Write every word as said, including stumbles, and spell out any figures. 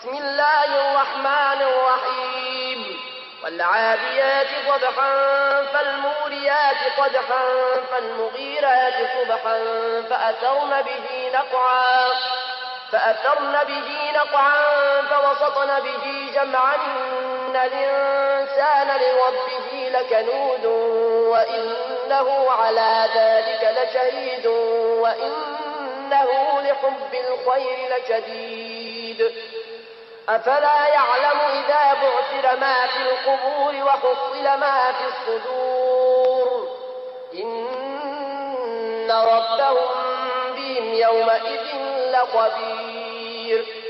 بسم الله الرحمن الرحيم والعاديات ضبحا فالموريات قدحا فالمغيرات صبحا فأثرن به نقعا فأثرن به نقعا فوسطن به جمعا إن الإنسان لربه لكنود وإنه على ذلك لشهيد وإنه لحب الخير لشديد أفلا يعلم إذا بعثر ما في القبور وحصل ما في الصدور إن ربهم بهم يومئذ لخبير